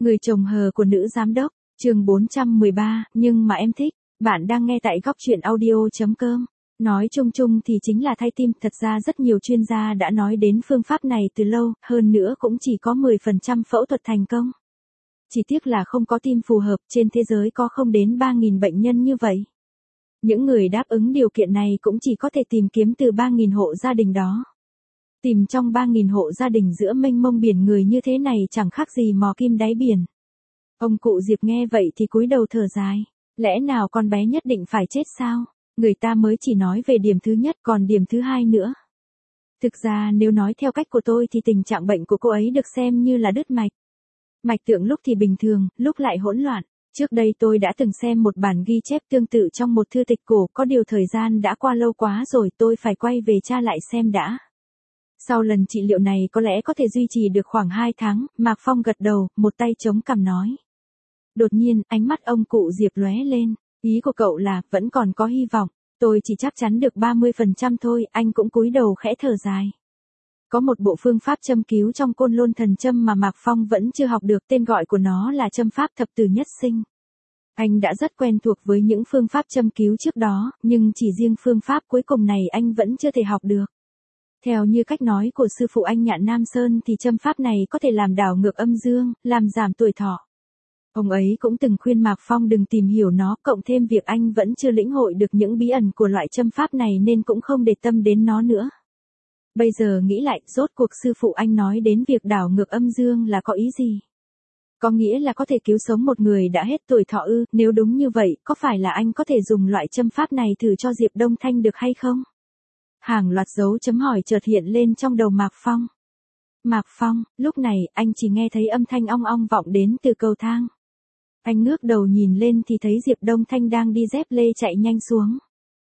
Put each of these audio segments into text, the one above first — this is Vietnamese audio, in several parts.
Người chồng hờ của nữ giám đốc, chương 413, nhưng mà em thích. Bạn đang nghe tại góc truyện audio.com. Nói chung chung thì chính là thay tim, thật ra rất nhiều chuyên gia đã nói đến phương pháp này từ lâu, hơn nữa cũng chỉ có 10% phẫu thuật thành công. Chỉ tiếc là không có tim phù hợp, trên thế giới có không đến 3.000 bệnh nhân như vậy. Những người đáp ứng điều kiện này cũng chỉ có thể tìm kiếm từ 3.000 hộ gia đình đó. Tìm trong 3.000 hộ gia đình giữa mênh mông biển người như thế này chẳng khác gì mò kim đáy biển. Ông cụ Diệp nghe vậy thì cúi đầu thở dài. Lẽ nào con bé nhất định phải chết sao? Người ta mới chỉ nói về điểm thứ nhất còn điểm thứ hai nữa. Thực ra nếu nói theo cách của tôi thì tình trạng bệnh của cô ấy được xem như là đứt mạch. Mạch tượng lúc thì bình thường, lúc lại hỗn loạn. Trước đây tôi đã từng xem một bản ghi chép tương tự trong một thư tịch cổ, có điều thời gian đã qua lâu quá rồi, tôi phải quay về tra lại xem đã. Sau lần trị liệu này có lẽ có thể duy trì được khoảng 2 tháng, Mạc Phong gật đầu, một tay chống cằm nói. Đột nhiên, ánh mắt ông cụ Diệp lóe lên, ý của cậu là, vẫn còn có hy vọng, tôi chỉ chắc chắn được 30% thôi, anh cũng cúi đầu khẽ thở dài. Có một bộ phương pháp châm cứu trong Côn Lôn Thần Châm mà Mạc Phong vẫn chưa học được, tên gọi của nó là châm pháp thập tử nhất sinh. Anh đã rất quen thuộc với những phương pháp châm cứu trước đó, nhưng chỉ riêng phương pháp cuối cùng này anh vẫn chưa thể học được. Theo như cách nói của sư phụ anh Nhạn Nam Sơn thì châm pháp này có thể làm đảo ngược âm dương, làm giảm tuổi thọ. Ông ấy cũng từng khuyên Mạc Phong đừng tìm hiểu nó, cộng thêm việc anh vẫn chưa lĩnh hội được những bí ẩn của loại châm pháp này nên cũng không để tâm đến nó nữa. Bây giờ nghĩ lại, rốt cuộc sư phụ anh nói đến việc đảo ngược âm dương là có ý gì? Có nghĩa là có thể cứu sống một người đã hết tuổi thọ ư? Nếu đúng như vậy, có phải là anh có thể dùng loại châm pháp này thử cho Diệp Đông Thanh được hay không? Hàng loạt dấu chấm hỏi chợt hiện lên trong đầu Mạc Phong. Mạc Phong, lúc này, anh chỉ nghe thấy âm thanh ong ong vọng đến từ cầu thang. Anh ngước đầu nhìn lên thì thấy Diệp Đông Thanh đang đi dép lê chạy nhanh xuống.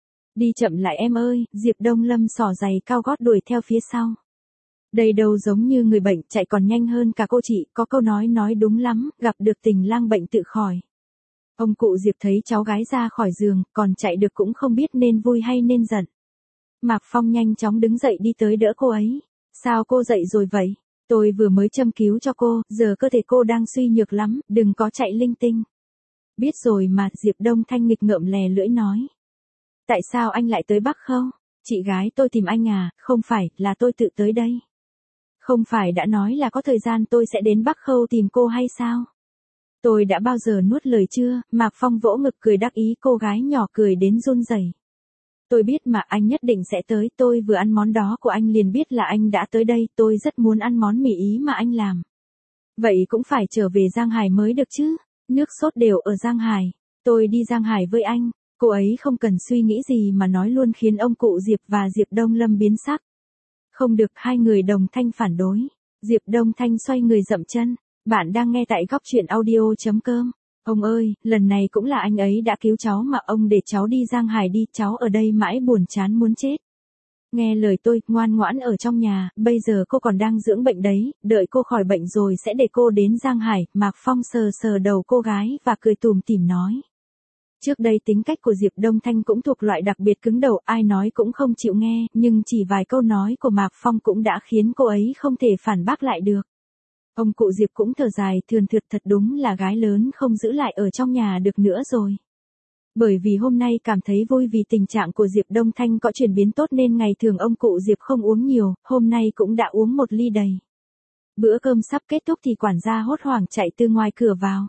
Đi chậm lại em ơi, Diệp Đông Lâm xỏ giày cao gót đuổi theo phía sau. Đây đâu giống như người bệnh, chạy còn nhanh hơn cả cô chị, có câu nói đúng lắm, gặp được tình lang bệnh tự khỏi. Ông cụ Diệp thấy cháu gái ra khỏi giường, còn chạy được cũng không biết nên vui hay nên giận. Mạc Phong nhanh chóng đứng dậy đi tới đỡ cô ấy. Sao cô dậy rồi vậy? Tôi vừa mới châm cứu cho cô, giờ cơ thể cô đang suy nhược lắm, đừng có chạy linh tinh. Biết rồi mà, Diệp Đông Thanh nghịch ngợm lè lưỡi nói. Tại sao anh lại tới Bắc Khâu? Chị gái tôi tìm anh à? Không phải, là tôi tự tới đây. Không phải đã nói là có thời gian tôi sẽ đến Bắc Khâu tìm cô hay sao? Tôi đã bao giờ nuốt lời chưa? Mạc Phong vỗ ngực cười đắc ý, cô gái nhỏ cười đến run rẩy. Tôi biết mà, anh nhất định sẽ tới, tôi vừa ăn món đó của anh liền biết là anh đã tới đây, tôi rất muốn ăn món mì Ý mà anh làm. Vậy cũng phải trở về Giang Hải mới được chứ, nước sốt đều ở Giang Hải, tôi đi Giang Hải với anh. Cô ấy không cần suy nghĩ gì mà nói luôn khiến ông cụ Diệp và Diệp Đông Lâm biến sắc. Không được, hai người đồng thanh phản đối. Diệp Đông Thanh xoay người dậm chân. Bạn đang nghe tại góc truyện audio.com. Ông ơi, lần này cũng là anh ấy đã cứu cháu mà, ông để cháu đi Giang Hải đi, cháu ở đây mãi buồn chán muốn chết. Nghe lời tôi, ngoan ngoãn ở trong nhà, bây giờ cô còn đang dưỡng bệnh đấy, đợi cô khỏi bệnh rồi sẽ để cô đến Giang Hải. Mạc Phong sờ sờ đầu cô gái và cười tủm tỉm nói. Trước đây tính cách của Diệp Đông Thanh cũng thuộc loại đặc biệt cứng đầu, ai nói cũng không chịu nghe, nhưng chỉ vài câu nói của Mạc Phong cũng đã khiến cô ấy không thể phản bác lại được. Ông cụ Diệp cũng thở dài, thườn thượt, thật đúng là gái lớn không giữ lại ở trong nhà được nữa rồi. Bởi vì hôm nay cảm thấy vui vì tình trạng của Diệp Đông Thanh có chuyển biến tốt nên ngày thường ông cụ Diệp không uống nhiều, hôm nay cũng đã uống một ly đầy. Bữa cơm sắp kết thúc thì quản gia hốt hoảng chạy từ ngoài cửa vào.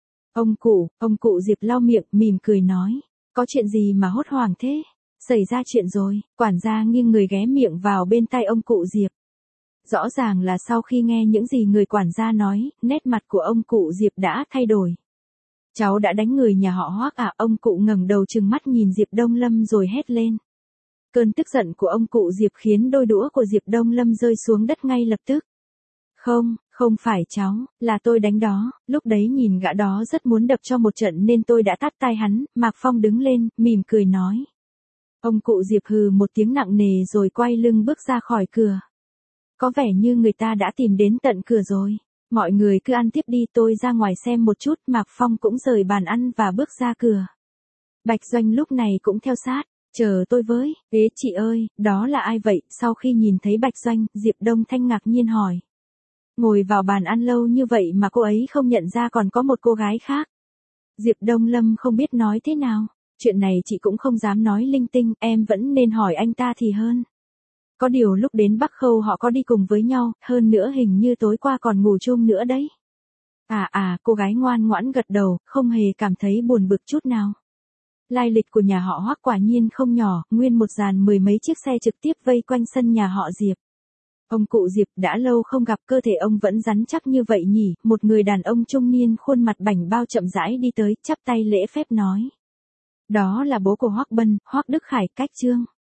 Ông cụ Diệp lau miệng, mỉm cười nói, có chuyện gì mà hốt hoảng thế? Xảy ra chuyện rồi, quản gia nghiêng người ghé miệng vào bên tai ông cụ Diệp. Rõ ràng là sau khi nghe những gì người quản gia nói, nét mặt của ông cụ Diệp đã thay đổi. Cháu đã đánh người nhà họ Hoắc à? Ông cụ ngẩng đầu trừng mắt nhìn Diệp Đông Lâm rồi hét lên. Cơn tức giận của ông cụ Diệp khiến đôi đũa của Diệp Đông Lâm rơi xuống đất ngay lập tức. Không phải cháu, là tôi đánh đó, lúc đấy nhìn gã đó rất muốn đập cho một trận nên tôi đã tát tai hắn. Mạc Phong đứng lên, mỉm cười nói. Ông cụ Diệp hừ một tiếng nặng nề rồi quay lưng bước ra khỏi cửa. Có vẻ như người ta đã tìm đến tận cửa rồi. Mọi người cứ ăn tiếp đi, tôi ra ngoài xem một chút. Mạc Phong cũng rời bàn ăn và bước ra cửa. Bạch Doanh lúc này cũng theo sát. Chờ tôi với. Ế chị ơi, đó là ai vậy? Sau khi nhìn thấy Bạch Doanh, Diệp Đông Thanh ngạc nhiên hỏi. Ngồi vào bàn ăn lâu như vậy mà cô ấy không nhận ra còn có một cô gái khác. Diệp Đông Lâm không biết nói thế nào. Chuyện này chị cũng không dám nói linh tinh, em vẫn nên hỏi anh ta thì hơn. Có điều lúc đến Bắc Khâu họ có đi cùng với nhau, hơn nữa hình như tối qua còn ngủ chung nữa đấy. Cô gái ngoan ngoãn gật đầu, không hề cảm thấy buồn bực chút nào. Lai lịch của nhà họ Hoắc quả nhiên không nhỏ, nguyên một dàn mười mấy chiếc xe trực tiếp vây quanh sân nhà họ Diệp. Ông cụ Diệp đã lâu không gặp, cơ thể ông vẫn rắn chắc như vậy nhỉ, một người đàn ông trung niên khuôn mặt bảnh bao chậm rãi đi tới, chắp tay lễ phép nói. Đó là bố của Hoắc Bân, Hoắc Đức Khải, cách Trương.